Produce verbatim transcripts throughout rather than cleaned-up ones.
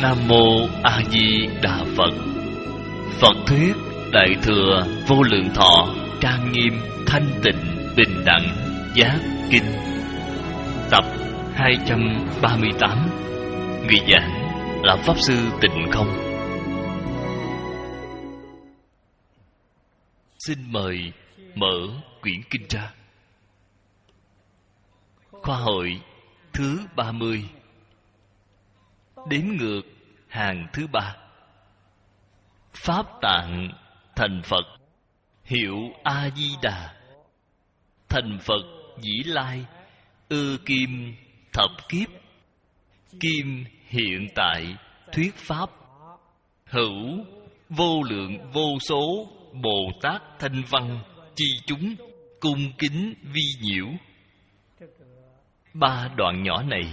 Nam Mô A Di Đà Phật. Phật thuyết Đại thừa Vô Lượng Thọ trang nghiêm thanh tịnh bình đẳng giác kinh, tập hai trăm ba mươi tám. Người giảng là Pháp Sư Tịnh Không. Xin mời mở quyển kinh ra. Khoa hội thứ ba mươi, đếm ngược hàng thứ ba. Pháp tạng thành Phật, hiệu A Di Đà. Thành Phật dĩ lai, ư kim thập kiếp. Kim hiện tại thuyết pháp, hữu vô lượng vô số Bồ Tát thanh văn chi chúng cung kính vi nhiễu. Ba đoạn nhỏ này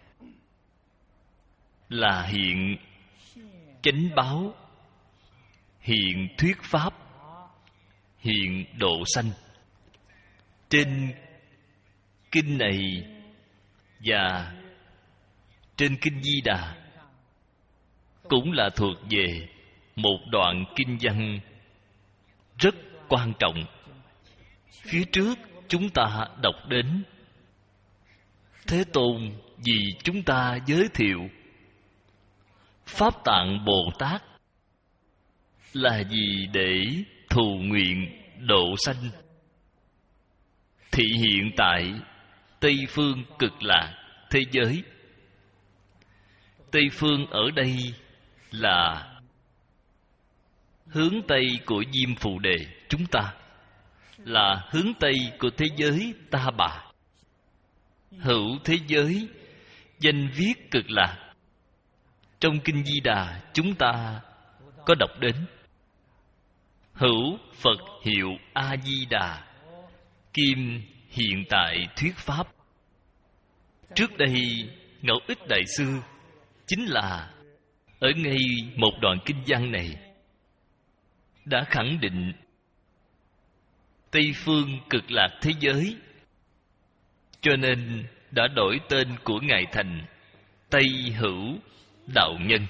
là hiện chánh báo, hiện thuyết pháp, hiện độ sanh. Trên kinh này và trên kinh Di Đà cũng là thuộc về một đoạn kinh văn rất quan trọng. Phía trước chúng ta đọc đến Thế Tôn vì chúng ta giới thiệu Pháp tạng Bồ Tát là gì để thù nguyện độ sanh, thị hiện tại Tây phương cực lạc thế giới. Tây phương ở đây là hướng Tây của Diêm Phù Đề chúng ta, là hướng Tây của thế giới Ta Bà. Hữu thế giới danh viết cực lạc. Trong kinh Di Đà chúng ta có đọc đến hữu Phật hiệu A Di Đà, kim hiện tại thuyết pháp. Trước đây Ngẫu Ích Đại Sư chính là ở ngay một đoạn kinh văn này đã khẳng định Tây phương cực lạc thế giới, cho nên đã đổi tên của Ngài thành Tây Hữu Đạo Nhân.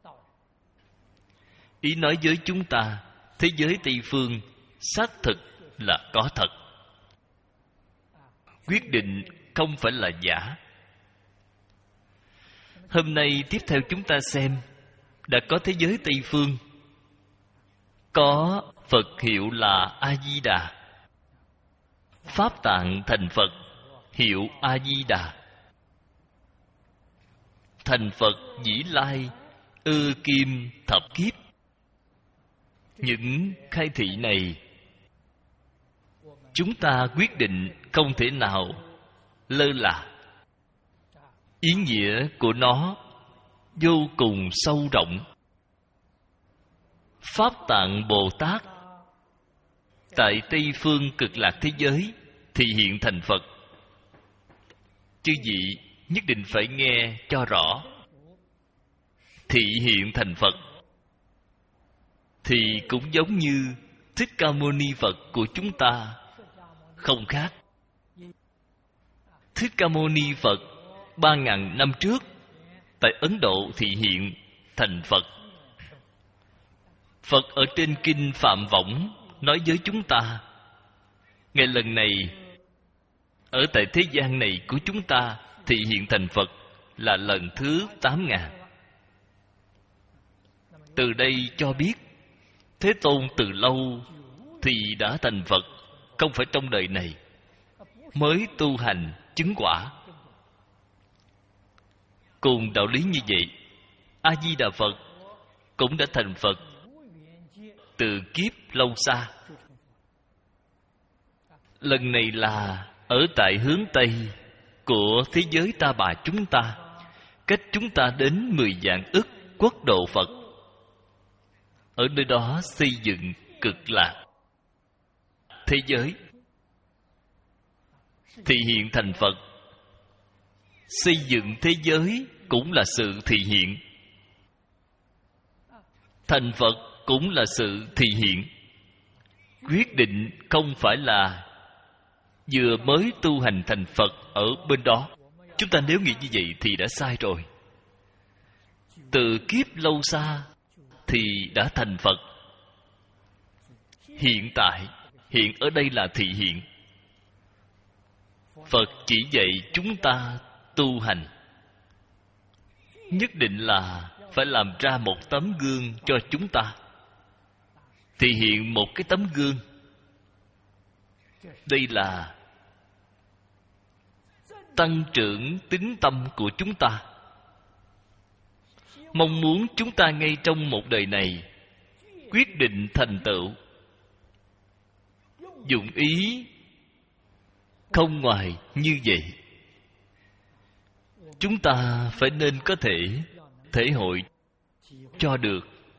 Ý nói với chúng ta thế giới Tây phương xác thực là có thật, quyết định không phải là giả. Hôm nay tiếp theo chúng ta xem đã có thế giới Tây phương, có Phật hiệu là A Di Đà, Pháp tạng thành Phật hiệu A Di Đà. Thành Phật dĩ lai, ư kim thập kiếp. Những khai thị này chúng ta quyết định không thể nào lơ là. Ý nghĩa của nó vô cùng sâu rộng. Pháp tạng Bồ Tát tại Tây phương cực lạc thế giới thì hiện thành Phật. Chư vị nhất định phải nghe cho rõ. Thị hiện thành Phật thì cũng giống như Thích Ca Mâu Ni Phật của chúng ta không khác. Thích Ca Mâu Ni Phật ba ngàn năm trước tại Ấn Độ thị hiện thành Phật. Phật ở trên kinh Phạm Võng nói với chúng ta, ngày lần này ở tại thế gian này của chúng ta thị hiện thành Phật là lần thứ tám ngàn. Từ đây cho biết Thế Tôn từ lâu thì đã thành Phật, không phải trong đời này mới tu hành chứng quả. Cùng đạo lý như vậy, A Di Đà Phật cũng đã thành Phật từ kiếp lâu xa. Lần này là ở tại hướng Tây của thế giới Ta Bà chúng ta, cách chúng ta đến mười vạn ức quốc độ Phật. Ở nơi đó xây dựng cực lạc thế giới, thị hiện thành Phật. Xây dựng thế giới cũng là sự thị hiện, thành Phật cũng là sự thị hiện. Quyết định không phải là vừa mới tu hành thành Phật ở bên đó. Chúng ta nếu nghĩ như vậy thì đã sai rồi. từ kiếp lâu xa thì đã thành Phật. Hiện tại, hiện ở đây là thị hiện. Phật chỉ dạy chúng ta tu hành, nhất định là phải làm ra một tấm gương cho chúng ta. Thị hiện một cái tấm gương. Đây là tăng trưởng tín tâm của chúng ta. Mong muốn chúng ta ngay trong một đời này quyết định thành tựu, dụng ý không ngoài như vậy. Chúng ta phải nên có thể thể hội cho được.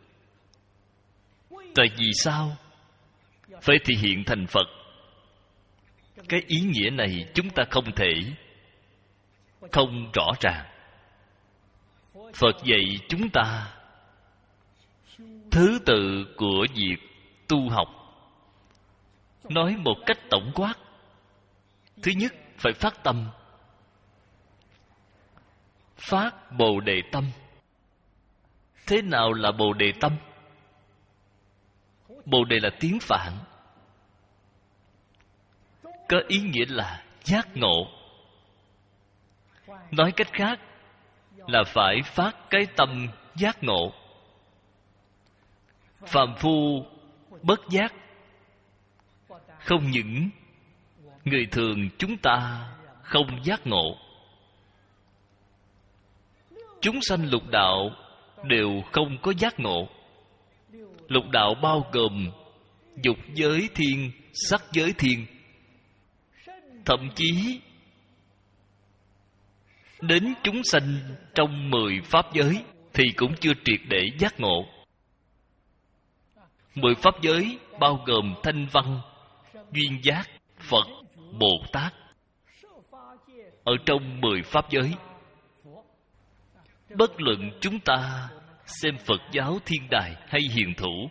Tại vì sao phải thể hiện thành Phật? Cái ý nghĩa này chúng ta không thể không rõ ràng. Phật dạy chúng ta thứ tự của việc tu học. Nói một cách tổng quát, thứ nhất phải phát tâm, phát Bồ Đề tâm. Thế nào là Bồ Đề tâm? Bồ Đề là tiếng Phạn, có ý nghĩa là giác ngộ. Nói cách khác là phải phát cái tâm giác ngộ. Phàm phu bất giác, không những người thường chúng ta không giác ngộ, chúng sanh lục đạo đều không có giác ngộ. Lục đạo bao gồm dục giới thiên, sắc giới thiên, thậm chí đến chúng sanh trong mười pháp giới thì cũng chưa triệt để giác ngộ. Mười pháp giới bao gồm thanh văn, duyên giác, Phật, Bồ Tát. Ở trong mười pháp giới, bất luận chúng ta xem Phật giáo thiên đài hay hiền thủ,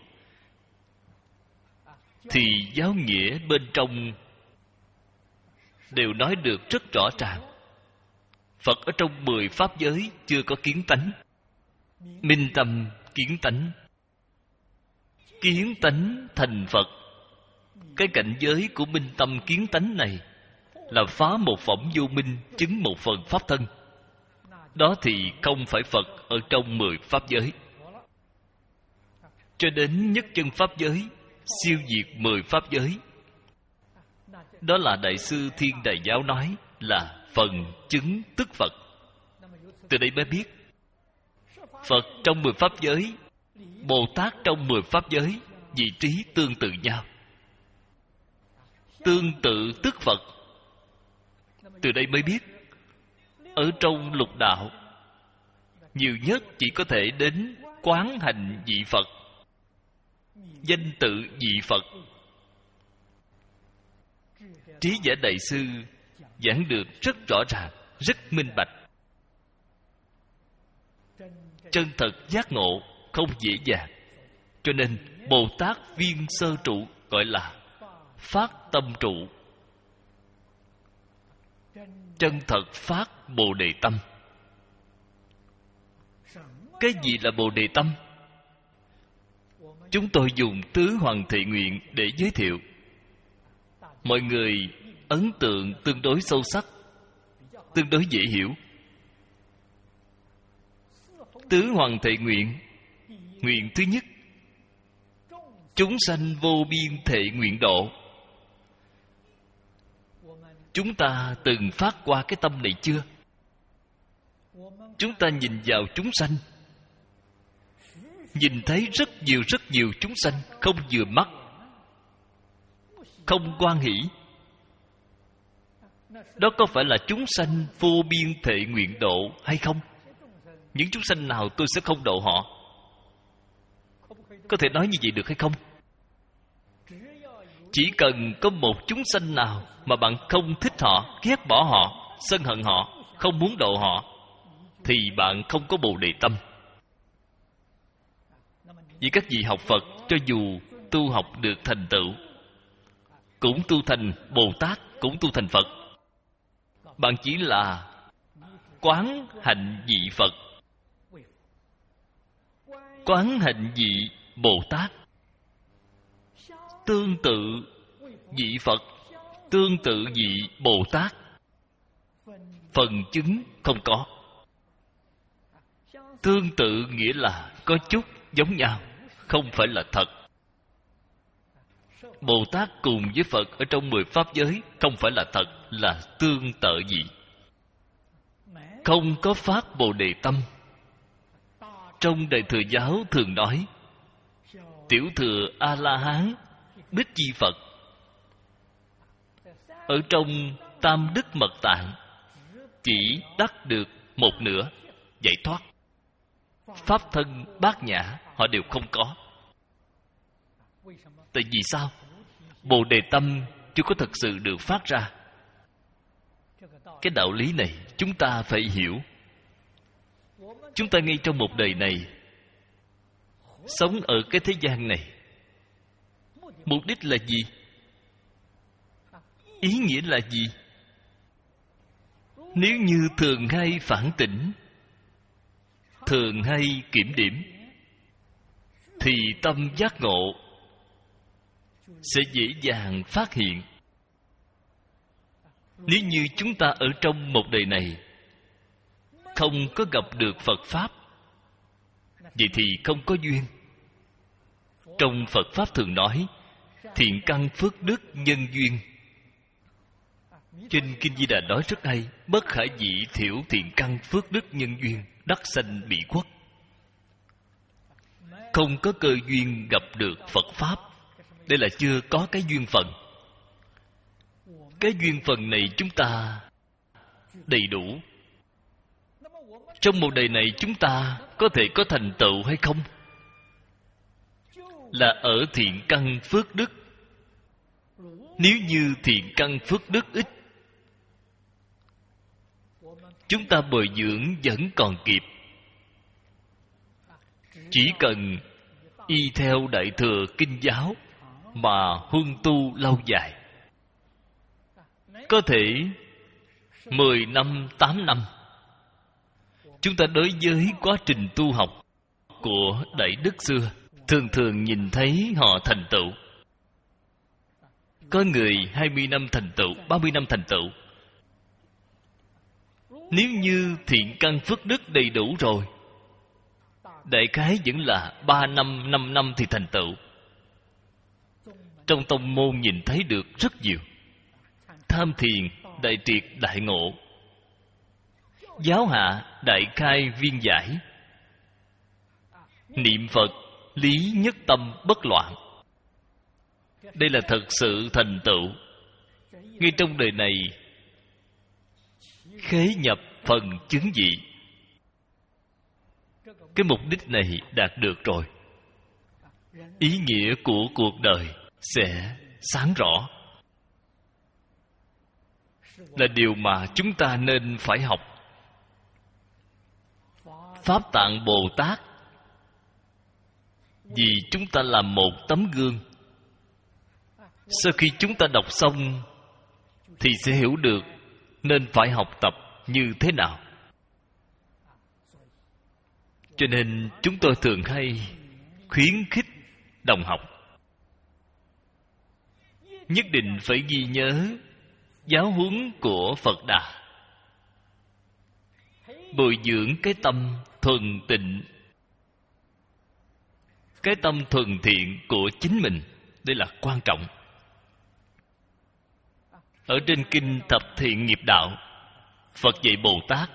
thì giáo nghĩa bên trong đều nói được rất rõ ràng. Phật ở trong mười pháp giới chưa có kiến tánh. Minh tâm kiến tánh, kiến tánh thành Phật. Cái cảnh giới của minh tâm kiến tánh này là phá một phẩm vô minh, chứng một phần pháp thân. Đó thì không phải Phật ở trong mười pháp giới. Cho đến nhất chân pháp giới, siêu diệt mười pháp giới. Đó là Đại sư Thiên Đài Giáo nói là phần chứng tức Phật. Từ đây mới biết Phật trong mười pháp giới, Bồ Tát trong mười pháp giới vị trí tương tự nhau. Tương tự tức Phật. Từ đây mới biết ở trong lục đạo nhiều nhất chỉ có thể đến quán hành vị Phật, danh tự vị Phật. Trí giả Đại sư giảng được rất rõ ràng, rất minh bạch. Chân thật giác ngộ không dễ dàng. Cho nên Bồ Tát viên sơ trụ gọi là phát tâm trụ. Chân thật phát Bồ Đề tâm. Cái gì là Bồ Đề tâm? Chúng tôi dùng tứ hoàng thệ nguyện để giới thiệu. Mọi người ấn tượng tương đối sâu sắc, tương đối dễ hiểu. Tứ hoàng thệ nguyện. Nguyện thứ nhất, chúng sanh vô biên thệ nguyện độ. Chúng ta từng phát qua cái tâm này chưa? Chúng ta nhìn vào chúng sanh, nhìn thấy rất nhiều rất nhiều chúng sanh không vừa mắt, không hoan hỷ. Đó có phải là chúng sanh vô biên thệ nguyện độ hay không? Những chúng sanh nào tôi sẽ không độ họ? Có thể nói như vậy được hay không? Chỉ cần có một chúng sanh nào mà bạn không thích họ, ghét bỏ họ, sân hận họ, không muốn độ họ, thì bạn không có Bồ Đề tâm. Vì các vị học Phật, cho dù tu học được thành tựu, cũng tu thành Bồ Tát, cũng tu thành Phật, bạn chỉ là quán hạnh vị Phật. Quán hạnh vị Bồ Tát, tương tự vị Phật, tương tự vị Bồ Tát, phần chứng không có. Tương tự nghĩa là có chút giống nhau, không phải là thật. Bồ Tát cùng với Phật ở trong mười pháp giới không phải là thật, là tương tự vị. Không có phát Bồ Đề tâm. Trong Đại Thừa giáo thường nói tiểu thừa A-la-hán, Bích Chi Phật. Ở trong Tam Đức Mật Tạng chỉ đắc được một nửa giải thoát. Pháp thân bát nhã họ đều không có. Tại vì sao? Bồ Đề tâm chưa có thật sự được phát ra. Cái đạo lý này chúng ta phải hiểu. Chúng ta ngay trong một đời này, sống ở cái thế gian này, mục đích là gì? Ý nghĩa là gì? Nếu như thường hay phản tỉnh, thường hay kiểm điểm, thì tâm giác ngộ sẽ dễ dàng phát hiện. Nếu như chúng ta ở trong một đời này không có gặp được Phật Pháp, vậy thì không có duyên. Trong Phật Pháp thường nói thiện căn phước đức nhân duyên. Trên Kinh Di Đà nói rất hay: bất khả dĩ thiểu thiện căn phước đức nhân duyên, đắc sanh bị khuất. Không có cơ duyên gặp được Phật Pháp, đây là chưa có cái duyên phận. Cái duyên phận này chúng ta đầy đủ. Trong một đời này chúng ta có thể có thành tựu hay không, là ở thiện căn phước đức. Nếu như thiện căn phước đức ít, chúng ta bồi dưỡng vẫn còn kịp. Chỉ cần y theo Đại Thừa Kinh giáo mà huân tu lâu dài, có thể mười năm, tám năm. Chúng ta đối với quá trình tu học của Đại Đức xưa, thường thường nhìn thấy họ thành tựu. Có người hai mươi năm thành tựu, ba mươi năm thành tựu. Nếu như thiện căn phước đức đầy đủ rồi, đại khái vẫn là ba năm, năm năm thì thành tựu. Trong tông môn nhìn thấy được rất nhiều. Tham thiền, đại triệt, đại ngộ. Giáo hạ, đại khai, viên giải. Niệm Phật, lý nhất tâm, bất loạn. Đây là thật sự thành tựu. Ngay trong đời này, khế nhập phần chứng vị. Cái mục đích này đạt được rồi, ý nghĩa của cuộc đời sẽ sáng rõ. Là điều mà chúng ta nên phải học. Pháp Tạng Bồ Tát vì chúng ta làm một tấm gương. Sau khi chúng ta đọc xong thì sẽ hiểu được nên phải học tập như thế nào. Cho nên chúng tôi thường hay khuyến khích đồng học nhất định phải ghi nhớ giáo huấn của Phật Đà, bồi dưỡng cái tâm thuần tịnh, cái tâm thuần thiện của chính mình. Đây là quan trọng. Ở trên Kinh Thập Thiện Nghiệp Đạo, Phật dạy Bồ Tát.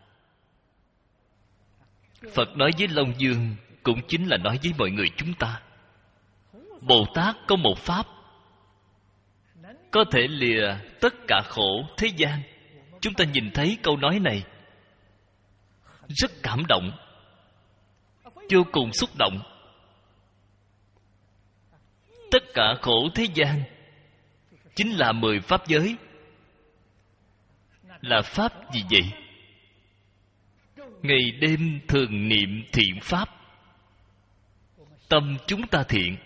Phật nói với Long Dương cũng chính là nói với mọi người chúng ta. Bồ Tát có một pháp có thể lìa tất cả khổ thế gian. Chúng ta nhìn thấy câu nói này rất cảm động, vô cùng xúc động. Tất cả khổ thế gian chính là mười pháp giới. Là pháp gì vậy? Ngày đêm thường niệm thiện pháp, tâm chúng ta thiện,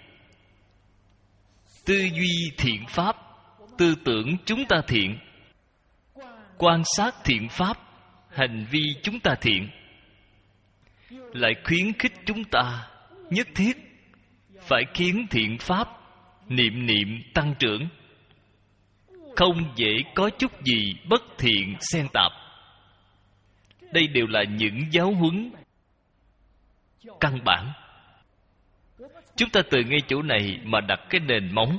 tư duy thiện pháp, tư tưởng chúng ta thiện, quan sát thiện pháp, hành vi chúng ta thiện, lại khuyến khích chúng ta nhất thiết phải khiến thiện pháp niệm niệm tăng trưởng, không dễ có chút gì bất thiện xen tạp. Đây đều là những giáo huấn căn bản. Chúng ta từ ngay chỗ này mà đặt cái nền móng.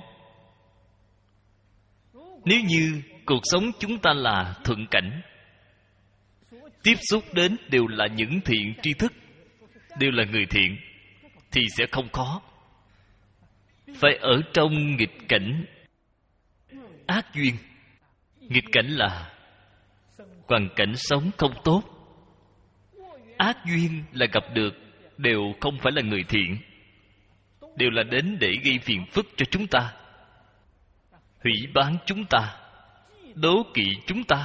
Nếu như cuộc sống chúng ta là thuận cảnh, tiếp xúc đến đều là những thiện tri thức, đều là người thiện, thì sẽ không khó. Phải ở trong nghịch cảnh ác duyên. Nghịch cảnh là hoàn cảnh sống không tốt. Ác duyên là gặp được đều không phải là người thiện, đều là đến để gây phiền phức cho chúng ta, hủy bán chúng ta, đố kỵ chúng ta,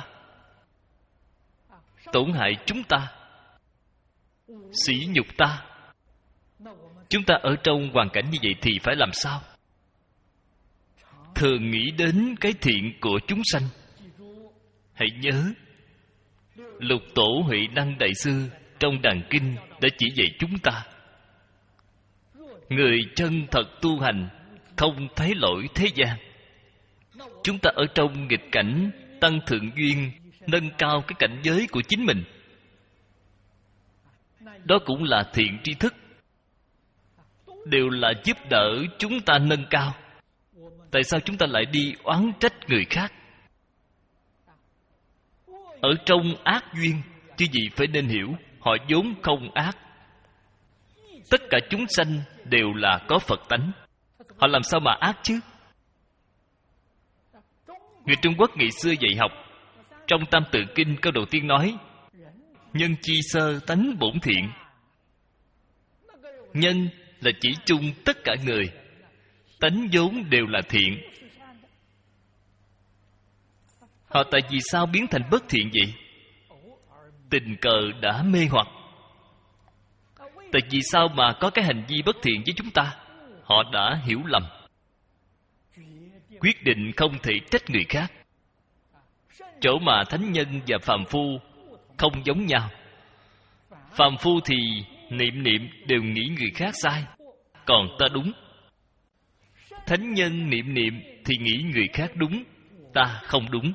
tổn hại chúng ta, sỉ nhục ta. Chúng ta ở trong hoàn cảnh như vậy thì phải làm sao? Thường nghĩ đến cái thiện của chúng sanh. Hãy nhớ, Lục Tổ Huệ Năng Đại Sư trong Đàn Kinh đã chỉ dạy chúng ta: người chân thật tu hành, không thấy lỗi thế gian. Chúng ta ở trong nghịch cảnh tăng thượng duyên, nâng cao cái cảnh giới của chính mình, đó cũng là thiện tri thức, đều là giúp đỡ chúng ta nâng cao. Tại sao chúng ta lại đi oán trách người khác? Ở trong ác duyên, chứ gì phải nên hiểu, họ vốn không ác. Tất cả chúng sanh đều là có Phật tánh, họ làm sao mà ác chứ? Người Trung Quốc ngày xưa dạy học, trong Tam Tự Kinh câu đầu tiên nói: nhân chi sơ tánh bổn thiện. Nhân là chỉ chung tất cả người, tánh vốn đều là thiện. Họ tại vì sao biến thành bất thiện vậy? Tình cờ đã mê hoặc. Tại vì sao mà có cái hành vi bất thiện với chúng ta? Họ đã hiểu lầm, quyết định không thể trách người khác. Chỗ mà thánh nhân và phàm phu không giống nhau. Phàm phu thì niệm niệm đều nghĩ người khác sai, còn ta đúng. Thánh nhân niệm niệm thì nghĩ người khác đúng, ta không đúng.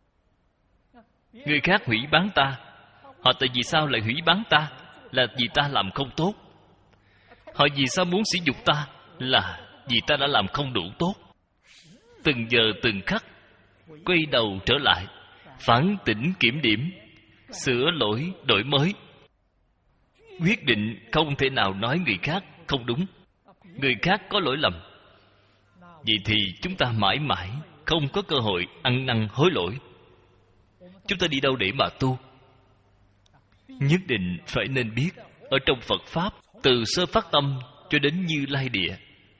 Người khác hủy bán ta, họ tại vì sao lại hủy bán ta? Là vì ta làm không tốt. Họ vì sao muốn sỉ nhục ta? Là vì ta đã làm không đủ tốt. Từng giờ từng khắc quay đầu trở lại, phản tỉnh kiểm điểm, sửa lỗi đổi mới, quyết định không thể nào nói người khác không đúng, người khác có lỗi lầm. Vậy thì chúng ta mãi mãi không có cơ hội ăn năn hối lỗi. Chúng ta đi đâu để mà tu? Nhất định phải nên biết, ở trong Phật Pháp, từ sơ phát tâm cho đến Như Lai Địa,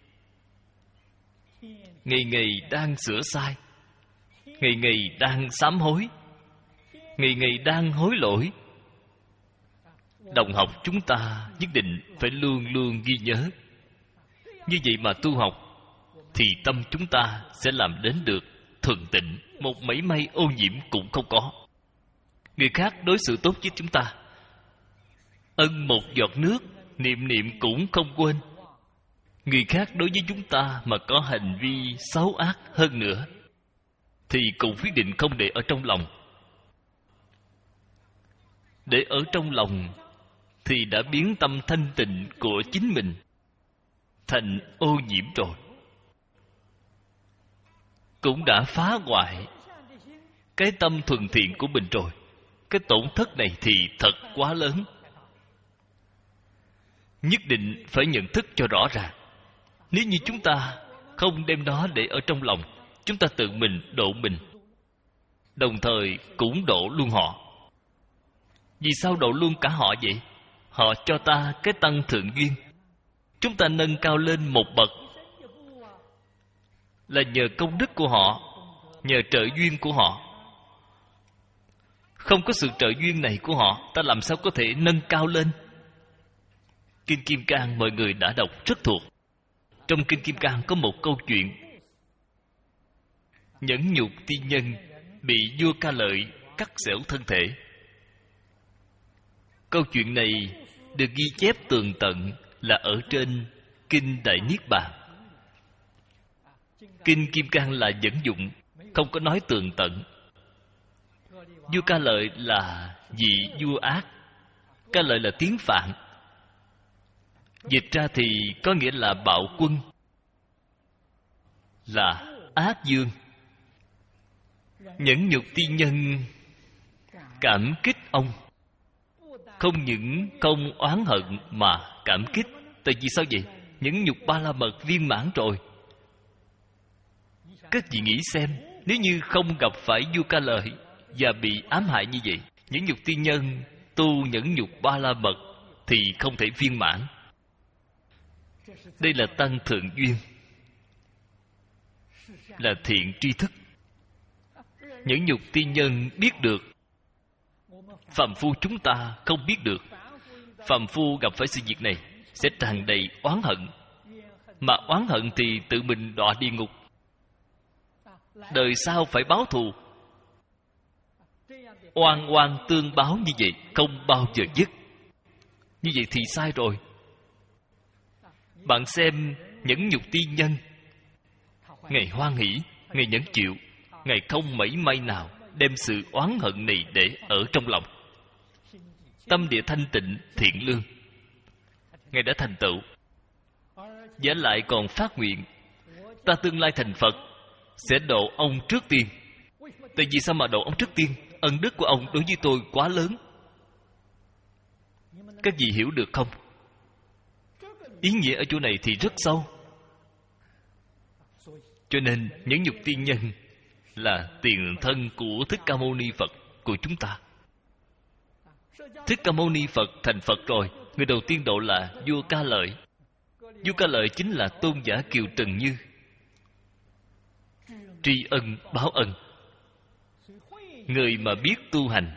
ngày ngày đang sửa sai, ngày ngày đang sám hối, ngày ngày đang hối lỗi. Đồng học chúng ta nhất định phải luôn luôn ghi nhớ. Như vậy mà tu học, thì tâm chúng ta sẽ làm đến được thuần tịnh, một mảy may ô nhiễm cũng không có. Người khác đối xử tốt với chúng ta, ân một giọt nước, niệm niệm cũng không quên. Người khác đối với chúng ta mà có hành vi xấu ác hơn nữa, thì cũng quyết định không để ở trong lòng. Để ở trong lòng thì đã biến tâm thanh tịnh của chính mình thành ô nhiễm rồi, cũng đã phá hoại cái tâm thuần thiện của mình rồi. Cái tổn thất này thì thật quá lớn. Nhất định phải nhận thức cho rõ ràng. Nếu như chúng ta không đem nó để ở trong lòng, chúng ta tự mình độ mình, đồng thời cũng độ luôn họ. Vì sao độ luôn cả họ vậy? Họ cho ta cái tăng thượng duyên, chúng ta nâng cao lên một bậc là nhờ công đức của họ, nhờ trợ duyên của họ. Không có sự trợ duyên này của họ, ta làm sao có thể nâng cao lên? Kinh Kim Cang mọi người đã đọc rất thuộc. Trong Kinh Kim Cang có một câu chuyện: nhẫn nhục tiên nhân bị vua Ca Lợi cắt xẻo thân thể. Câu chuyện này được ghi chép tường tận là ở trên Kinh Đại Niết Bàn. Kinh Kim Cang là dẫn dụng, không có nói tường tận. Vua Ca Lợi là vị vua ác. Ca Lợi là tiếng Phạn, dịch ra thì có nghĩa là bạo quân, là ác dương. Nhẫn nhục tiên nhân cảm kích ông, không những không oán hận mà cảm kích. Tại vì sao vậy? Nhẫn nhục ba la mật viên mãn rồi. Các vị nghĩ xem, nếu như không gặp phải vua Ca Lợi và bị ám hại như vậy, nhẫn nhục tiên nhân tu nhẫn nhục ba la mật thì không thể viên mãn. Đây là tăng thượng duyên, là thiện tri thức. Nhẫn nhục tiên nhân biết được, phàm phu chúng ta không biết được. Phàm phu gặp phải sự việc này sẽ tràn đầy oán hận, mà oán hận thì tự mình đọa địa ngục, đời sau phải báo thù. Oan oan tương báo như vậy không bao giờ dứt. Như vậy thì sai rồi. Bạn xem nhẫn nhục tiên nhân, Ngài hoan hỷ, Ngài nhẫn chịu, Ngài không mảy may nào đem sự oán hận này để ở trong lòng. Tâm địa thanh tịnh, thiện lương, Ngài đã thành tựu. Giả lại còn phát nguyện, ta tương lai thành Phật sẽ độ ông trước tiên. Tại vì sao mà độ ông trước tiên? Ân đức của ông đối với tôi quá lớn. Các vị hiểu được không? Ý nghĩa ở chỗ này thì rất sâu. Cho nên nhẫn nhục tiên nhân là tiền thân của Thích Ca Mâu Ni Phật của chúng ta. Thích Ca Mâu Ni Phật thành Phật rồi, người đầu tiên độ là vua Ca Lợi. Vua Ca Lợi chính là tôn giả Kiều Trần Như. Tri ân báo ân. Người mà biết tu hành,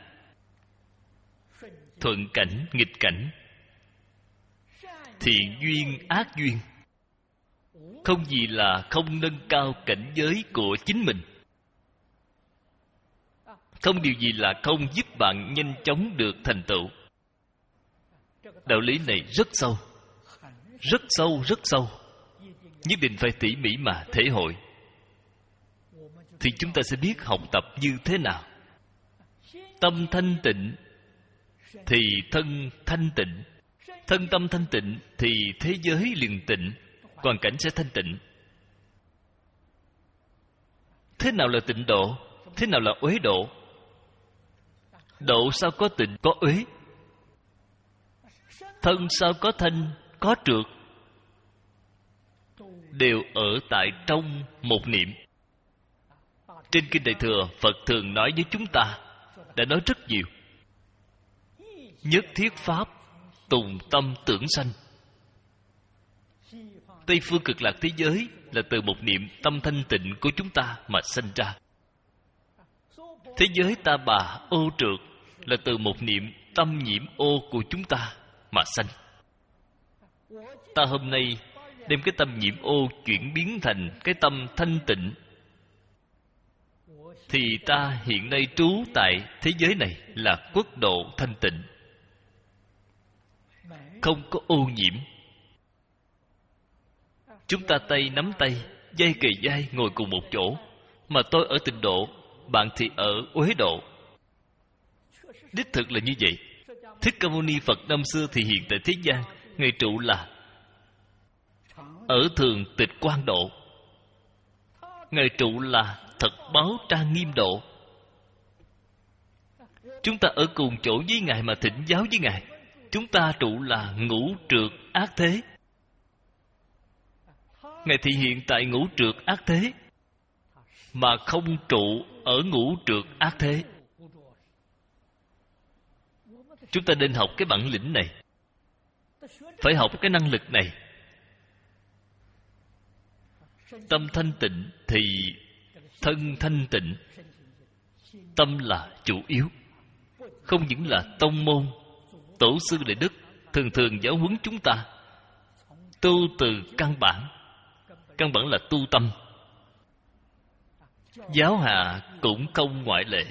thuận cảnh nghịch cảnh, thiện duyên ác duyên, không gì là không nâng cao cảnh giới của chính mình. Không điều gì là không giúp bạn nhanh chóng được thành tựu. Đạo lý này rất sâu, rất sâu, rất sâu. Nhất định phải tỉ mỉ mà thể hội, thì chúng ta sẽ biết học tập như thế nào. Tâm thanh tịnh thì thân thanh tịnh. Thân tâm thanh tịnh thì thế giới liền tịnh, hoàn cảnh sẽ thanh tịnh. Thế nào là tịnh độ? Thế nào là uế độ? Độ sao có tịnh có uế? Thân sao có thanh có trượt? Đều ở tại trong một niệm. Trên Kinh Đại Thừa, Phật thường nói với chúng ta, đã nói rất nhiều. Nhất thiết pháp tùng tâm tưởng sanh. Tây phương cực lạc thế giới là từ một niệm tâm thanh tịnh của chúng ta mà sanh ra. Thế giới ta bà ô trượt là từ một niệm tâm nhiễm ô của chúng ta mà sanh. Ta hôm nay đem cái tâm nhiễm ô chuyển biến thành cái tâm thanh tịnh, thì ta hiện nay trú tại thế giới này là quốc độ thanh tịnh, không có ô nhiễm. Chúng ta tay nắm tay, vai kề vai ngồi cùng một chỗ, mà tôi ở tịnh độ, bạn thì ở uế độ. Đích thực là như vậy. Thích Ca Mâu Ni Phật năm xưa thì hiện tại thế gian, Ngài trụ là ở thường tịch quan độ. Ngài trụ là thật báo trang nghiêm độ. Chúng ta ở cùng chỗ với Ngài mà thỉnh giáo với Ngài. Chúng ta trụ là ngũ trượt ác thế. Ngài thị hiện tại ngũ trượt ác thế, mà không trụ ở ngũ trượt ác thế. Chúng ta nên học cái bản lĩnh này, phải học cái năng lực này. Tâm thanh tịnh thì thân thanh tịnh. Tâm là chủ yếu. Không những là tông môn, tổ sư Đại Đức thường thường giáo huấn chúng ta tu từ căn bản. Căn bản là tu tâm. Giáo hạ cũng không ngoại lệ.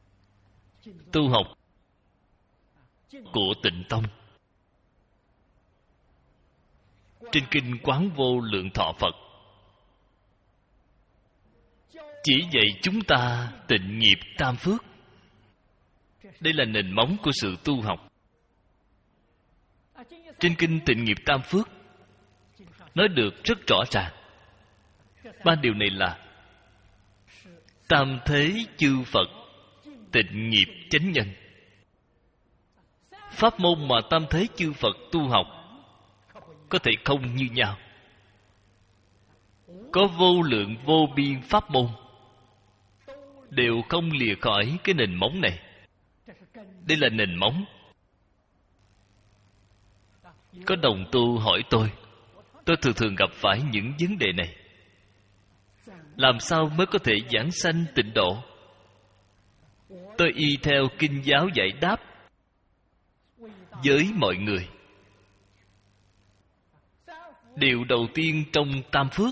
Tu học của Tịnh Tông trên kinh Quán Vô Lượng Thọ Phật chỉ dạy chúng ta tịnh nghiệp tam phước. Đây là nền móng của sự tu học. Trên kinh Tịnh Nghiệp Tam Phước nói được rất rõ ràng. Ba điều này là tam thế chư Phật, tịnh nghiệp chánh nhân. Pháp môn mà tam thế chư Phật tu học có thể không như nhau. Có vô lượng vô biên pháp môn, đều không lìa khỏi cái nền móng này. Đây là nền móng. Có đồng tu hỏi tôi, tôi thường thường gặp phải những vấn đề này. Làm sao mới có thể giảng sanh tịnh độ? Tôi y theo kinh giáo giải đáp với mọi người. Điều đầu tiên trong tam phước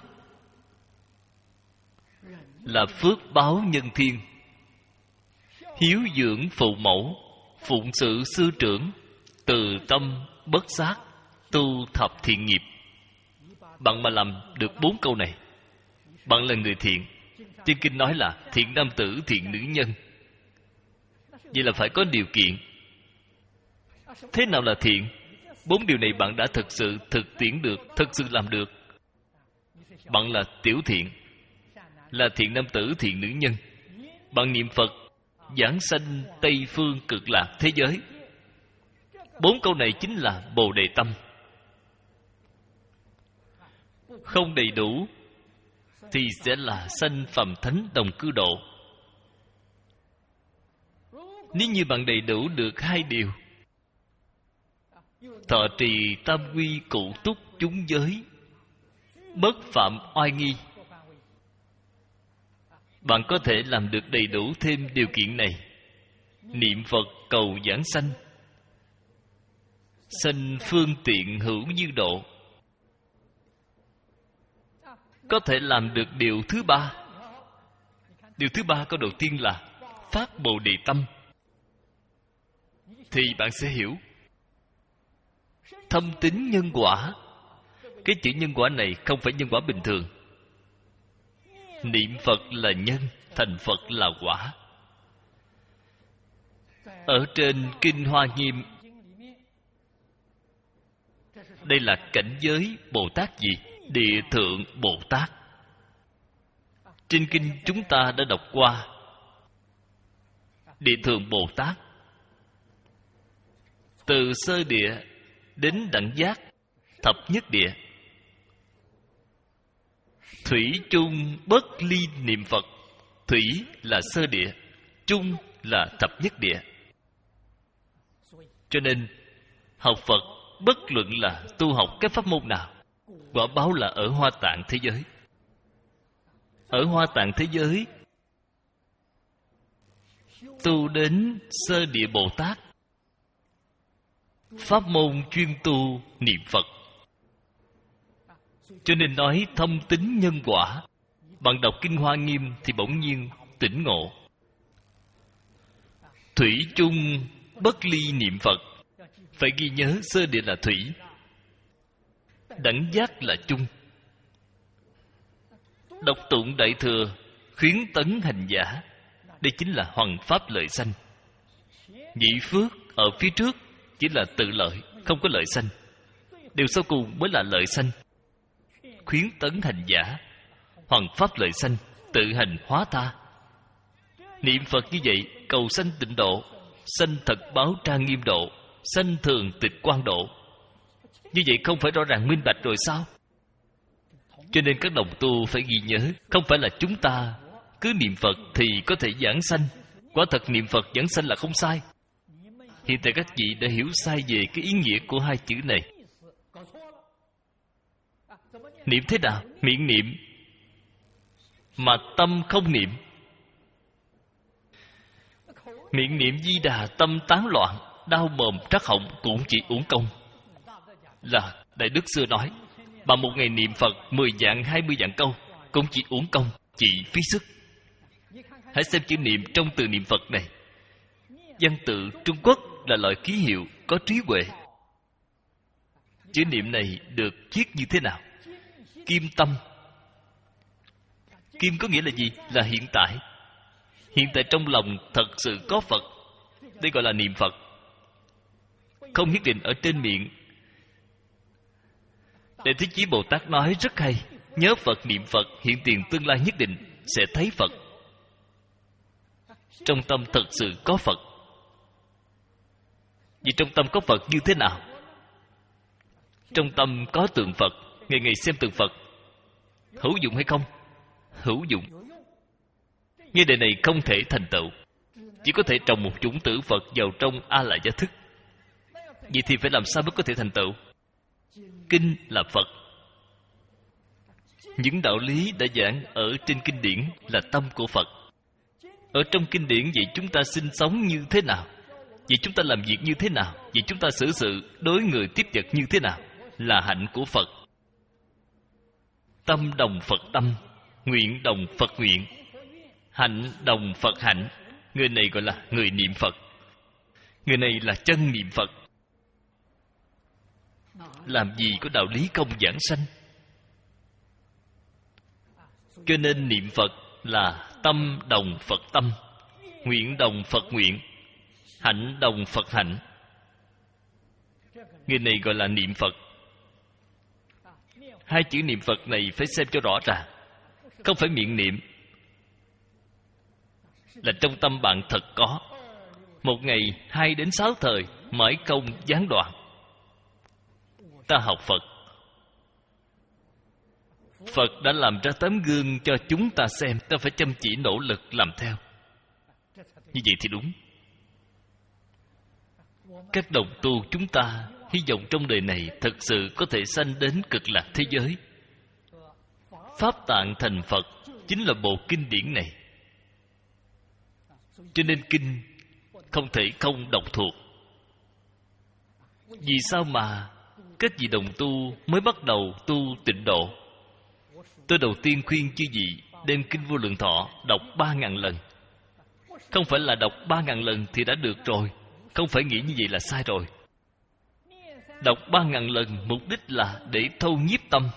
là phước báo nhân thiên, hiếu dưỡng phụ mẫu, phụng sự sư trưởng, từ tâm bất sát, tu thập thiện nghiệp. Bạn mà làm được bốn câu này, bạn là người thiện. Trên kinh nói là thiện nam tử, thiện nữ nhân. Vậy là phải có điều kiện. Thế nào là thiện? Bốn điều này bạn đã thực sự thực tiễn được, thực sự làm được. Bạn là tiểu thiện, là thiện nam tử, thiện nữ nhân. Bạn niệm Phật giảng sanh Tây Phương Cực Lạc thế giới. Bốn câu này chính là Bồ Đề tâm. Không đầy đủ thì sẽ là sanh phàm thánh đồng cư độ. Nếu như bạn đầy đủ được hai điều, thọ trì tam quy cụ túc chúng giới, bất phạm oai nghi, bạn có thể làm được đầy đủ thêm điều kiện này. Niệm Phật cầu giảng sanh, sanh phương tiện hữu dư độ. Có thể làm được điều thứ ba. Điều thứ ba câu đầu tiên là phát Bồ Đề tâm. Thì bạn sẽ hiểu thâm tín nhân quả. Cái chữ nhân quả này không phải nhân quả bình thường. Niệm Phật là nhân, thành Phật là quả. Ở trên Kinh Hoa Nghiêm, đây là cảnh giới Bồ Tát gì? Địa Thượng Bồ Tát. Trên kinh chúng ta đã đọc qua Địa Thượng Bồ Tát, từ sơ địa đến đẳng giác thập nhất địa, thủy chung bất ly niệm Phật. Thủy là sơ địa, chung là thập nhất địa. Cho nên học Phật, bất luận là tu học cái pháp môn nào, quả báo là ở Hoa Tạng thế giới. Ở Hoa Tạng thế giới, tu đến sơ địa Bồ Tát, pháp môn chuyên tu niệm Phật. Cho nên nói thông tín nhân quả. Bạn đọc Kinh Hoa Nghiêm thì bỗng nhiên tỉnh ngộ. Thủy chung bất ly niệm Phật. Phải ghi nhớ sơ địa là thủy, đẳng giác là chung. Đọc tụng Đại Thừa, khuyến tấn hành giả. Đây chính là hoằng pháp lợi sanh. Nhị phước ở phía trước chỉ là tự lợi, không có lợi sanh. Điều sau cùng mới là lợi sanh. Khuyến tấn hành giả, hoằng pháp lợi sanh, tự hành hóa tha. Niệm Phật như vậy, cầu sanh tịnh độ, sanh thật báo trang nghiêm độ, sanh thường tịch quan độ. Như vậy không phải rõ ràng minh bạch rồi sao? Cho nên các đồng tu phải ghi nhớ, không phải là chúng ta cứ niệm Phật thì có thể giảng sanh. Quả thật niệm Phật giảng sanh là không sai. Hiện tại các vị đã hiểu sai về cái ý nghĩa của hai chữ này. Niệm thế nào? Miệng niệm mà tâm không niệm. Miệng niệm Di Đà, tâm tán loạn, đau mồm trắc họng cũng chỉ uổng công. Là Đại Đức xưa nói, bà một ngày niệm Phật mười vạn, hai mươi vạn câu cũng chỉ uổng công, chỉ phí sức. Hãy xem chữ niệm trong từ niệm Phật này. Văn tự Trung Quốc là loại ký hiệu có trí huệ. chữ niệm này được viết như thế nào? Kim tâm. Kim có nghĩa là gì? Là hiện tại. Hiện tại trong lòng thật sự có Phật. Đây gọi là niệm Phật. Không nhất định ở trên miệng. Đại Thế Chí Bồ Tát nói rất hay: nhớ Phật, niệm Phật, hiện tiền tương lai nhất định sẽ thấy Phật. Trong tâm thật sự có Phật. Vì trong tâm có Phật như thế nào? Trong tâm có tượng Phật, ngày ngày xem tượng Phật, hữu dụng hay không? Hữu dụng. Như đề này không thể thành tựu, chỉ có thể trồng một chủng tử Phật vào trong A Lại Gia thức. Vậy thì phải làm sao mới có thể thành tựu? Kinh là Phật. Những đạo lý đã giảng ở trên kinh điển là tâm của Phật. Ở trong kinh điển vậy chúng ta sinh sống như thế nào? Vậy chúng ta làm việc như thế nào? Vậy chúng ta xử sự đối người tiếp vật như thế nào? Là hạnh của Phật. Tâm đồng Phật tâm, nguyện đồng Phật nguyện, hạnh đồng Phật hạnh. Người này gọi là người niệm Phật. Người này là chân niệm Phật. Làm gì có đạo lý không giảng sanh. Cho nên niệm Phật là tâm đồng Phật tâm, nguyện đồng Phật nguyện, hạnh đồng Phật hạnh. Người này gọi là niệm Phật. Hai chữ niệm Phật này phải xem cho rõ ràng. Không phải miệng niệm, là trong tâm bạn thật có. Một ngày hai đến sáu thời, mãi không gián đoạn. Ta học Phật, Phật đã làm ra tấm gương cho chúng ta xem. Ta phải chăm chỉ nỗ lực làm theo. Như vậy thì đúng. Các đồng tu chúng ta hy vọng trong đời này thật sự có thể sanh đến cực lạc thế giới. Pháp tạng thành Phật chính là bộ kinh điển này. Cho nên kinh không thể không đọc thuộc. Vì sao mà các vị đồng tu mới bắt đầu tu tịnh độ? Tôi đầu tiên khuyên chư vị đem kinh Vô Lượng Thọ đọc ba ngàn lần. Không phải là đọc ba ngàn lần thì đã được rồi. Không phải nghĩ như vậy là sai rồi. Đọc ba ngàn lần mục đích là để thâu nhiếp tâm.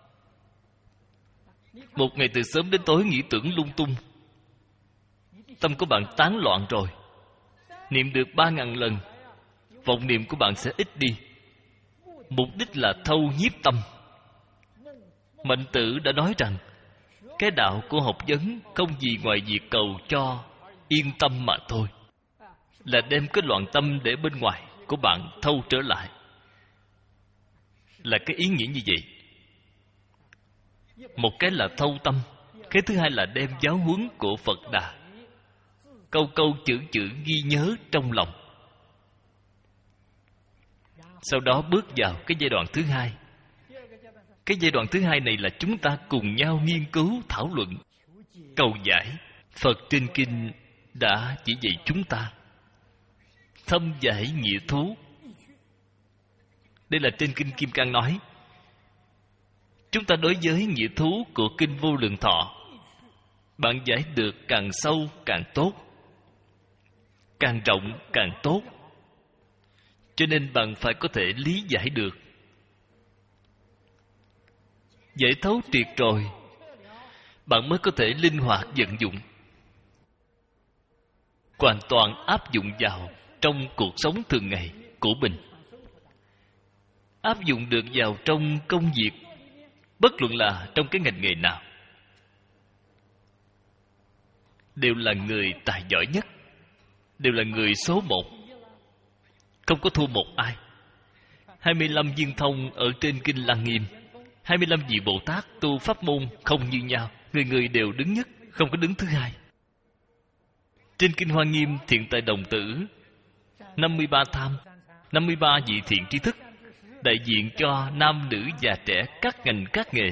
Một ngày từ sớm đến tối nghĩ tưởng lung tung, tâm của bạn tán loạn rồi. Niệm được ba ngàn lần, vọng niệm của bạn sẽ ít đi. Mục đích là thâu nhiếp tâm. Mạnh Tử đã nói rằng cái đạo của học vấn không gì ngoài việc cầu cho yên tâm mà thôi. Là đem cái loạn tâm để bên ngoài của bạn thâu trở lại. Là cái ý nghĩa như vậy. Một cái là thâu tâm, cái thứ hai là đem giáo huấn của Phật Đà câu câu chữ chữ ghi nhớ trong lòng. Sau đó bước vào cái giai đoạn thứ hai. Cái giai đoạn thứ hai này là chúng ta cùng nhau nghiên cứu, thảo luận, cầu giải. Phật trên kinh đã chỉ dạy chúng ta thâm giải nghĩa thú. Đây là trên kinh Kim Cang nói. Chúng ta đối với nghĩa thú của kinh Vô Lượng Thọ, bạn giải được càng sâu càng tốt, càng rộng càng tốt. Cho nên bạn phải có thể lý giải được. Giải thấu triệt rồi, bạn mới có thể linh hoạt vận dụng, hoàn toàn áp dụng vào trong cuộc sống thường ngày của mình. Áp dụng được vào trong công việc, bất luận là trong cái ngành nghề nào, đều là người tài giỏi nhất, đều là người số một, không có thua một ai. hai mươi lăm viên thông ở trên kinh Lăng Nghiêm, hai mươi lăm vị Bồ Tát tu pháp môn không như nhau, người người đều đứng nhất, không có đứng thứ hai. Trên kinh Hoa Nghiêm Thiện Tài Đồng Tử, năm mươi ba tham, năm mươi ba vị thiện tri thức, đại diện cho nam nữ già trẻ các ngành các nghề,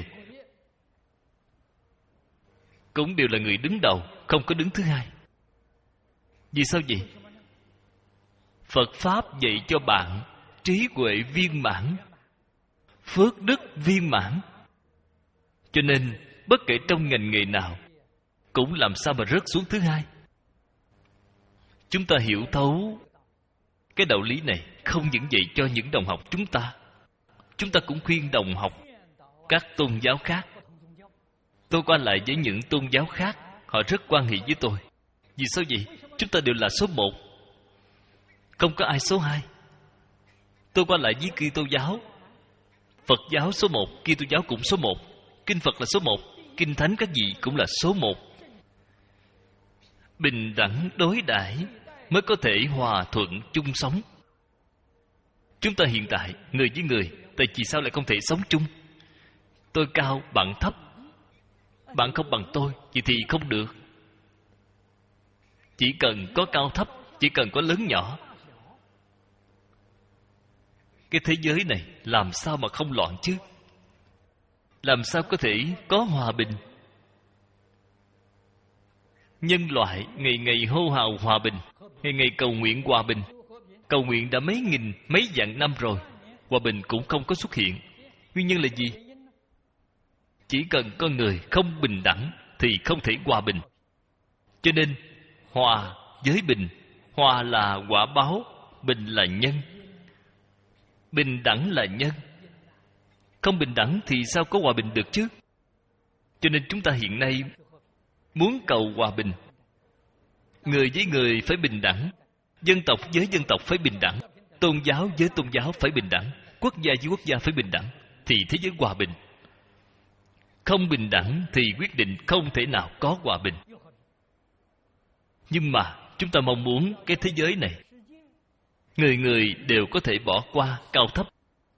cũng đều là người đứng đầu, không có đứng thứ hai. Vì sao vậy? Phật Pháp dạy cho bạn trí huệ viên mãn, phước đức viên mãn. Cho nên bất kể trong ngành nghề nào cũng làm sao mà rớt xuống thứ hai. Chúng ta hiểu thấu cái đạo lý này, không những dạy cho những đồng học chúng ta, Chúng ta cũng khuyên đồng học các tôn giáo khác. Tôi qua lại với những tôn giáo khác, họ rất quan hệ với tôi. Vì sao vậy? Chúng ta đều là số một, không có ai số hai. Tôi qua lại với Kitô giáo, Phật giáo số một, Kitô giáo cũng số một, Kinh Phật là số một, Kinh Thánh các gì cũng là số một. Bình đẳng đối đãi mới có thể hòa thuận chung sống. Chúng ta hiện tại, người với người, tại vì sao lại không thể sống chung? Tôi cao, bạn thấp, bạn không bằng tôi, vậy thì không được. Chỉ cần có cao thấp, chỉ cần có lớn nhỏ, cái thế giới này làm sao mà không loạn chứ? Làm sao có thể có hòa bình? Nhân loại ngày ngày hô hào hòa bình, ngày ngày cầu nguyện hòa bình. Cầu nguyện đã mấy nghìn, mấy vạn năm rồi, hòa bình cũng không có xuất hiện. Nguyên nhân là gì? Chỉ cần con người không bình đẳng thì không thể hòa bình. Cho nên hòa với bình, hòa là quả báo, bình là nhân. Bình đẳng là nhân. Không bình đẳng thì sao có hòa bình được chứ? Cho nên chúng ta hiện nay muốn cầu hòa bình, người với người phải bình đẳng, dân tộc với dân tộc phải bình đẳng, tôn giáo với tôn giáo phải bình đẳng, quốc gia với quốc gia phải bình đẳng, thì thế giới hòa bình. Không bình đẳng thì quyết định không thể nào có hòa bình. Nhưng mà chúng ta mong muốn cái thế giới này người người đều có thể bỏ qua cao thấp.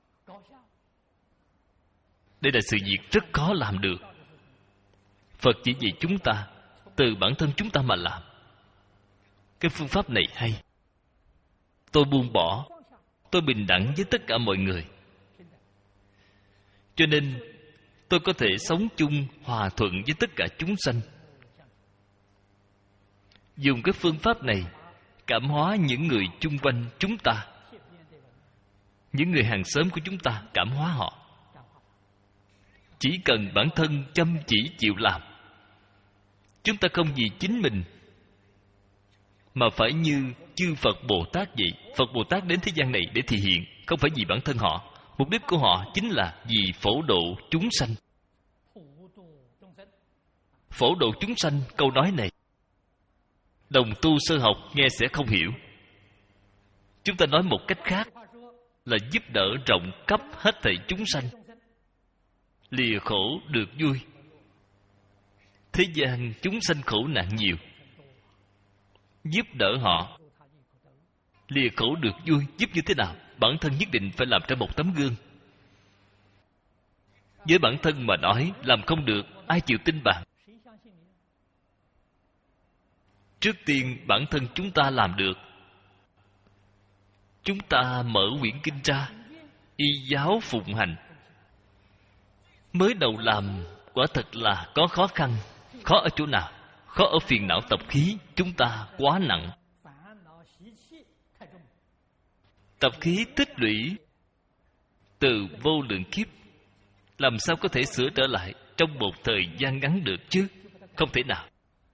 Đây là sự việc rất khó làm được. Phật chỉ dạy chúng ta từ bản thân chúng ta mà làm. Cái phương pháp này hay. Tôi buông bỏ, tôi bình đẳng với tất cả mọi người, cho nên tôi có thể sống chung hòa thuận với tất cả chúng sanh. Dùng cái phương pháp này cảm hóa những người chung quanh chúng ta, những người hàng xóm của chúng ta, cảm hóa họ. Chỉ cần bản thân chăm chỉ chịu làm, chúng ta không vì chính mình mà phải như chư Phật Bồ Tát vậy. Phật Bồ Tát đến thế gian này để thị hiện, không phải vì bản thân họ. Mục đích của họ chính là vì phổ độ chúng sanh. Phổ độ chúng sanh, câu nói này đồng tu sơ học nghe sẽ không hiểu. Chúng ta nói một cách khác là giúp đỡ rộng khắp hết thảy chúng sanh, lìa khổ được vui. Thế gian chúng sanh khổ nạn nhiều, giúp đỡ họ lìa khổ được vui. Giúp như thế nào? Bản thân nhất định phải làm ra một tấm gương. Với bản thân mà nói làm không được, ai chịu tin bạn? Trước tiên bản thân chúng ta làm được. Chúng ta mở quyển kinh ra, y giáo phụng hành. Mới đầu làm quả thật là có khó khăn. Khó ở chỗ nào? Khó ở phiền não tập khí chúng ta quá nặng. Tập khí tích lũy từ vô lượng kiếp, làm sao có thể sửa trở lại trong một thời gian ngắn được chứ? Không thể nào.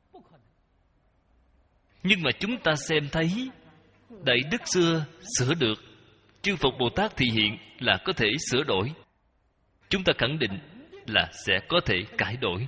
Nhưng mà chúng ta xem thấy Đại Đức xưa sửa được, chư Phật Bồ Tát thị hiện là có thể sửa đổi. Chúng ta khẳng định là sẽ có thể cải đổi.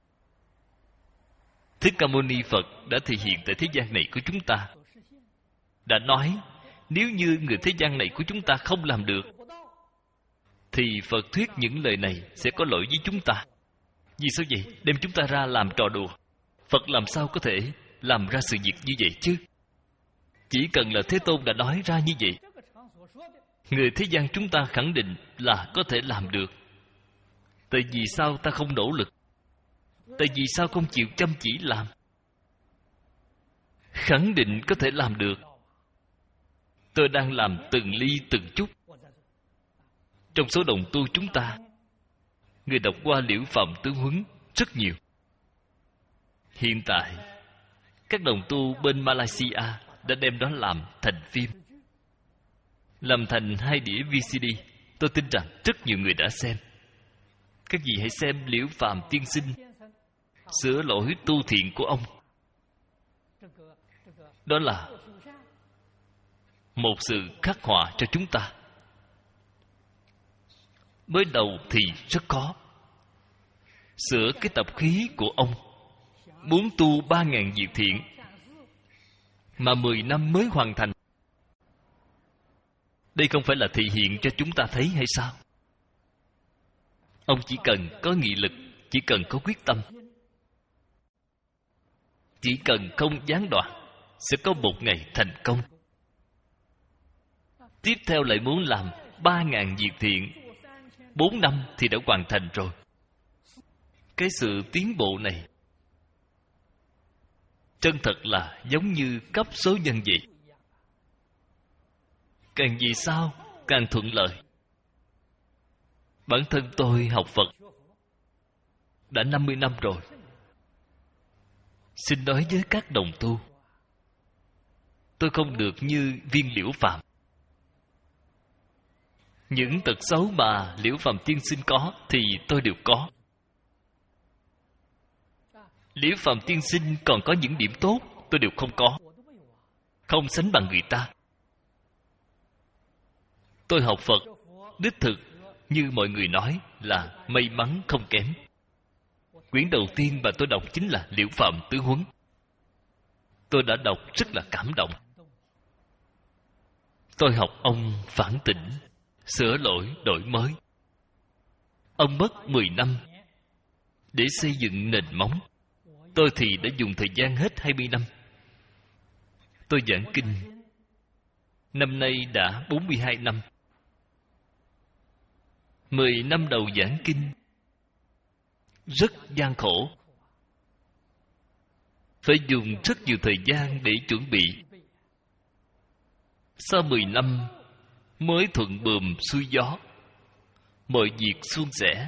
Thích Ca Mâu Ni Phật đã thể hiện tại thế gian này của chúng ta, đã nói nếu như người thế gian này của chúng ta không làm được thì Phật thuyết những lời này sẽ có lỗi với chúng ta. Vì sao vậy? Đem chúng ta ra làm trò đùa. Phật làm sao có thể làm ra sự việc như vậy chứ? Chỉ cần là Thế Tôn đã nói ra như vậy, người thế gian chúng ta khẳng định là có thể làm được. Tại vì sao ta không nỗ lực? Tại vì sao không chịu chăm chỉ làm? Khẳng định có thể làm được. Tôi đang làm từng ly từng chút. Trong số đồng tu chúng ta, người đọc qua Liễu Phạm Tướng Huấn rất nhiều. Hiện tại các đồng tu bên Malaysia đã đem đó làm thành phim, làm thành hai đĩa vê xê đê. Tôi tin rằng rất nhiều người đã xem. Các vị hãy xem Liễu Phạm Tiên Sinh sửa lỗi tu thiện của ông. Đó là một sự khắc họa cho chúng ta. Mới đầu thì rất khó. Sửa cái tập khí của ông, muốn tu ba ngàn việc thiện, mà mười năm mới hoàn thành. Đây không phải là thị hiện cho chúng ta thấy hay sao? Ông chỉ cần có nghị lực, chỉ cần có quyết tâm, chỉ cần không gián đoạn, sẽ có một ngày thành công. Tiếp theo lại muốn làm ba ngàn việc thiện, bốn năm thì đã hoàn thành rồi. Cái sự tiến bộ này chân thật là giống như cấp số nhân vậy. Càng về sau càng thuận lợi. Bản thân tôi học Phật đã năm mươi năm rồi. Xin nói với các đồng tu, tôi không được như Viên Liễu Phạm. Những tật xấu mà Liễu Phạm tiên sinh có thì tôi đều có. Liễu Phạm tiên sinh còn có những điểm tốt tôi đều không có, không sánh bằng người ta. Tôi học Phật đích thực như mọi người nói là may mắn không kém. Quyển đầu tiên mà tôi đọc chính là Liễu Phạm Tứ Huấn. Tôi đã đọc rất là cảm động. Tôi học ông phản tỉnh, sửa lỗi, đổi mới. Ông mất mười năm để xây dựng nền móng. Tôi thì đã dùng thời gian hết hai mươi năm. Tôi giảng kinh năm nay đã bốn mươi hai năm. Mười năm đầu giảng kinh rất gian khổ, phải dùng rất nhiều thời gian để chuẩn bị. Sau mười năm mới thuận buồm xuôi gió, mọi việc suôn sẻ.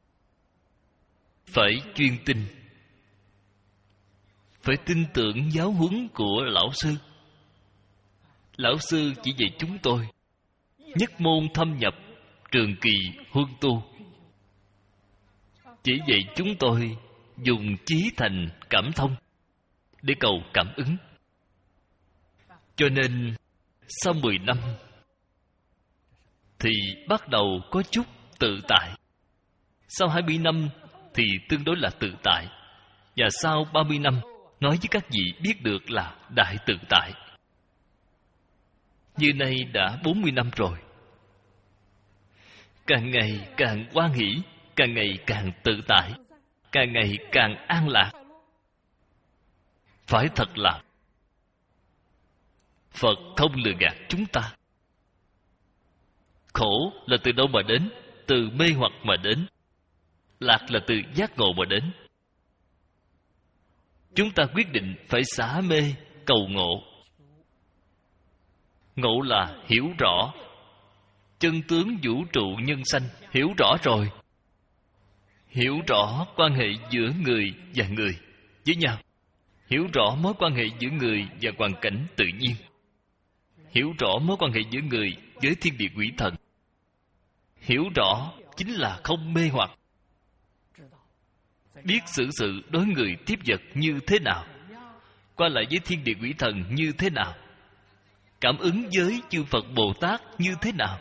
Phải chuyên tin, phải tin tưởng giáo huấn của lão sư. Lão sư chỉ dạy chúng tôi nhất môn thâm nhập, trường kỳ huân tu. Chỉ dạy chúng tôi dùng chí thành cảm thông để cầu cảm ứng. Cho nên sau mười năm thì bắt đầu có chút tự tại. Sau hai mươi năm thì tương đối là tự tại. Và sau ba mươi năm nói với các vị biết được là đại tự tại. Như nay đã bốn mươi năm rồi. Càng ngày càng hoan hỷ, càng ngày càng tự tại, càng ngày càng an lạc. Phải thật là Phật không lừa gạt chúng ta. Khổ là từ đâu mà đến? Từ mê hoặc mà đến. Lạc là từ giác ngộ mà đến. Chúng ta quyết định phải xả mê cầu ngộ. Ngộ là hiểu rõ chân tướng vũ trụ nhân sanh. Hiểu rõ rồi, hiểu rõ quan hệ giữa người và người với nhau, hiểu rõ mối quan hệ giữa người và hoàn cảnh tự nhiên, hiểu rõ mối quan hệ giữa người với thiên địa quỷ thần. Hiểu rõ chính là không mê hoặc. Biết xử sự đối người tiếp vật như thế nào, qua lại với thiên địa quỷ thần như thế nào, cảm ứng với chư Phật Bồ Tát như thế nào.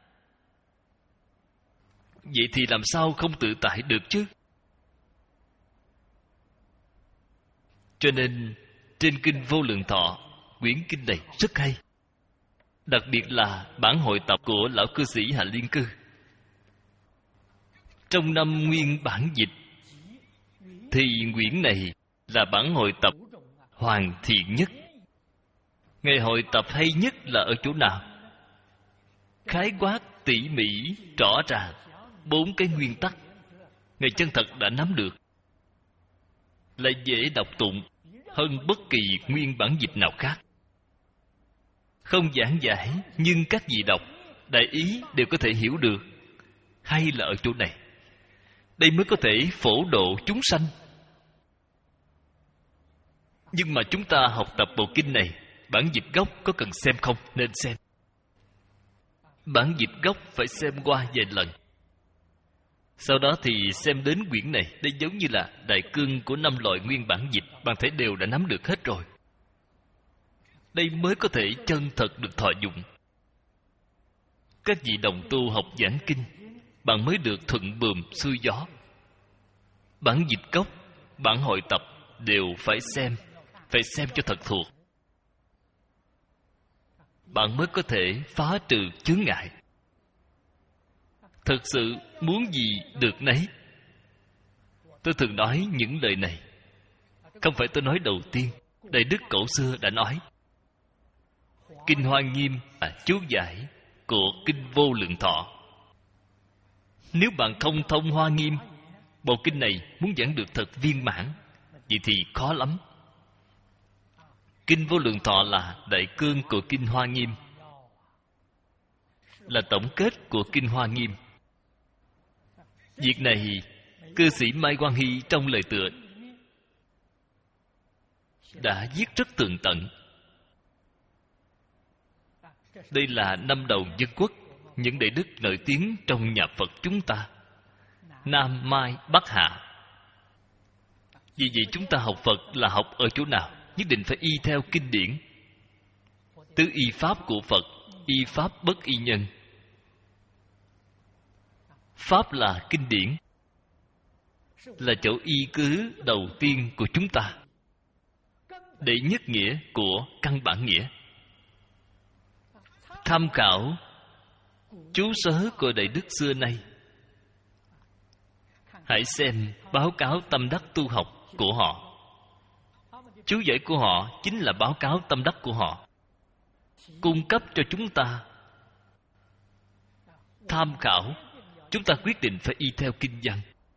Vậy thì làm sao không tự tại được chứ? Cho nên trên kinh Vô Lượng Thọ, quyển kinh này rất hay. Đặc biệt là bản hội tập của lão cư sĩ Hạ Liên Cư. Trong năm nguyên bản dịch thì quyển này là bản hội tập hoàn thiện nhất. Ngày hội tập hay nhất là ở chỗ nào? Khái quát tỉ mỉ rõ ràng bốn cái nguyên tắc, Ngài chân thật đã nắm được, lại dễ đọc tụng hơn bất kỳ nguyên bản dịch nào khác. Không giảng giải, nhưng các vị đọc đại ý đều có thể hiểu được. Hay là ở chỗ này, đây mới có thể phổ độ chúng sanh. Nhưng mà chúng ta học tập bộ kinh này, bản dịch gốc có cần xem không? Nên xem. Bản dịch gốc phải xem qua vài lần. Sau đó thì xem đến quyển này. Đây giống như là đại cương của năm loại nguyên bản dịch, bạn thấy đều đã nắm được hết rồi. Đây mới có thể chân thật được thọ dụng. Các vị đồng tu học giảng kinh, bạn mới được thuận buồm xuôi gió. Bản dịch gốc, bản hội tập đều phải xem, phải xem cho thật thuộc. Bạn mới có thể phá trừ chướng ngại. Thật sự muốn gì được nấy. Tôi thường nói những lời này. Không phải tôi nói đầu tiên. Đại đức cổ xưa đã nói. Kinh Hoa Nghiêm là chú giải của Kinh Vô Lượng Thọ. Nếu bạn không thông Hoa Nghiêm, bộ kinh này muốn giảng được thật viên mãn, vậy thì khó lắm. Kinh Vô Lượng Thọ là đại cương của Kinh Hoa Nghiêm, là tổng kết của Kinh Hoa Nghiêm. Việc này cư sĩ Mai Quang Hy trong lời tựa đã viết rất tường tận. Đây là năm đầu dân quốc, những đại đức nổi tiếng trong nhà Phật chúng ta, Nam Mai Bắc Hạ. Vì vậy chúng ta học Phật là học ở chỗ nào? Nhất định phải y theo kinh điển. Tứ y pháp của Phật, y pháp bất y nhân. Pháp là kinh điển, là chỗ y cứ đầu tiên của chúng ta, đệ nhất nghĩa của căn bản nghĩa. Tham khảo chú sớ của đại đức xưa nay. Hãy xem báo cáo tâm đắc tu học của họ. Chú giải của họ chính là báo cáo tâm đắc của họ, cung cấp cho chúng ta tham khảo. Chúng ta quyết định phải y theo kinh văn.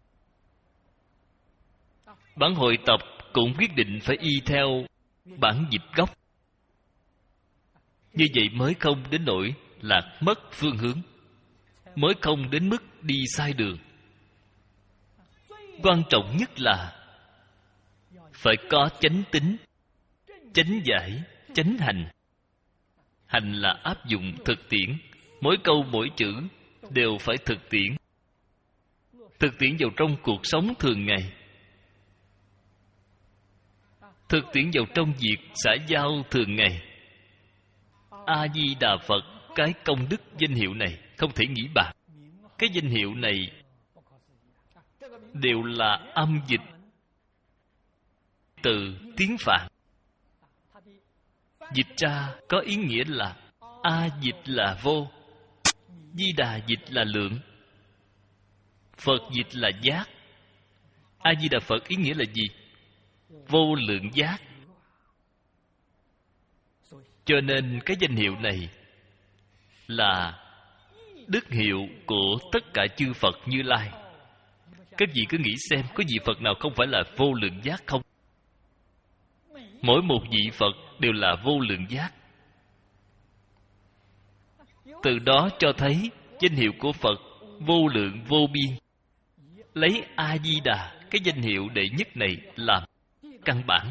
Bản hội tập cũng quyết định phải y theo bản dịch gốc. Như vậy mới không đến nỗi lạc mất phương hướng, mới không đến mức đi sai đường. Quan trọng nhất là phải có chánh tín, chánh giải, chánh hành. Hành là áp dụng thực tiễn, mỗi câu mỗi chữ đều phải thực tiễn. Thực tiễn vào trong cuộc sống thường ngày, thực tiễn vào trong việc xã giao thường ngày. A Di Đà Phật, cái công đức danh hiệu này không thể nghĩ bạc. Cái danh hiệu này đều là âm dịch từ tiếng Phạn. Dịch ra có ý nghĩa là A dịch là vô, Di Đà dịch là lượng, Phật dịch là giác. A Di Đà Phật ý nghĩa là gì? Vô lượng giác. Cho nên cái danh hiệu này là đức hiệu của tất cả chư Phật Như Lai. Các vị cứ nghĩ xem, có vị Phật nào không phải là vô lượng giác không? Mỗi một vị Phật đều là vô lượng giác. Từ đó cho thấy danh hiệu của Phật vô lượng vô biên. Lấy A-di-đà, cái danh hiệu đệ nhất này làm căn bản.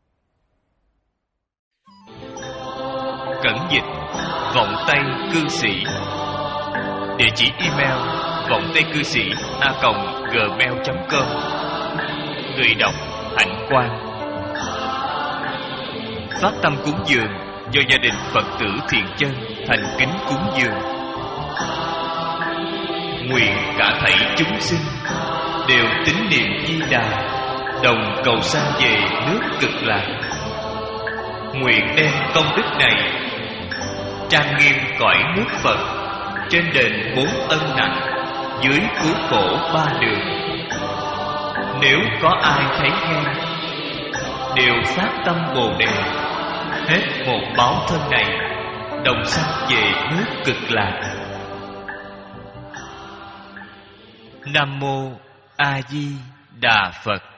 Cẩn dịch Vọng Tây Cư Sĩ. Địa chỉ email vọng tây cư sĩ a còng gmail chấm com. Người đọc Hạnh Quang. Phát tâm cúng dường do gia đình Phật tử Thiện Chân thành kính cúng dường. Nguyện cả thảy chúng sinh đều tín niệm Di Đà, đồng cầu sanh về nước Cực Lạc. Nguyện đem công đức này trang nghiêm cõi nước Phật, trên đền bốn ân nặng, dưới cứu khổ ba đường. Nếu có ai thấy nghe, đều phát tâm Bồ Đề, hết một báo thân này, đồng sanh về nước Cực Lạc. Nam mô A Di Đà Phật.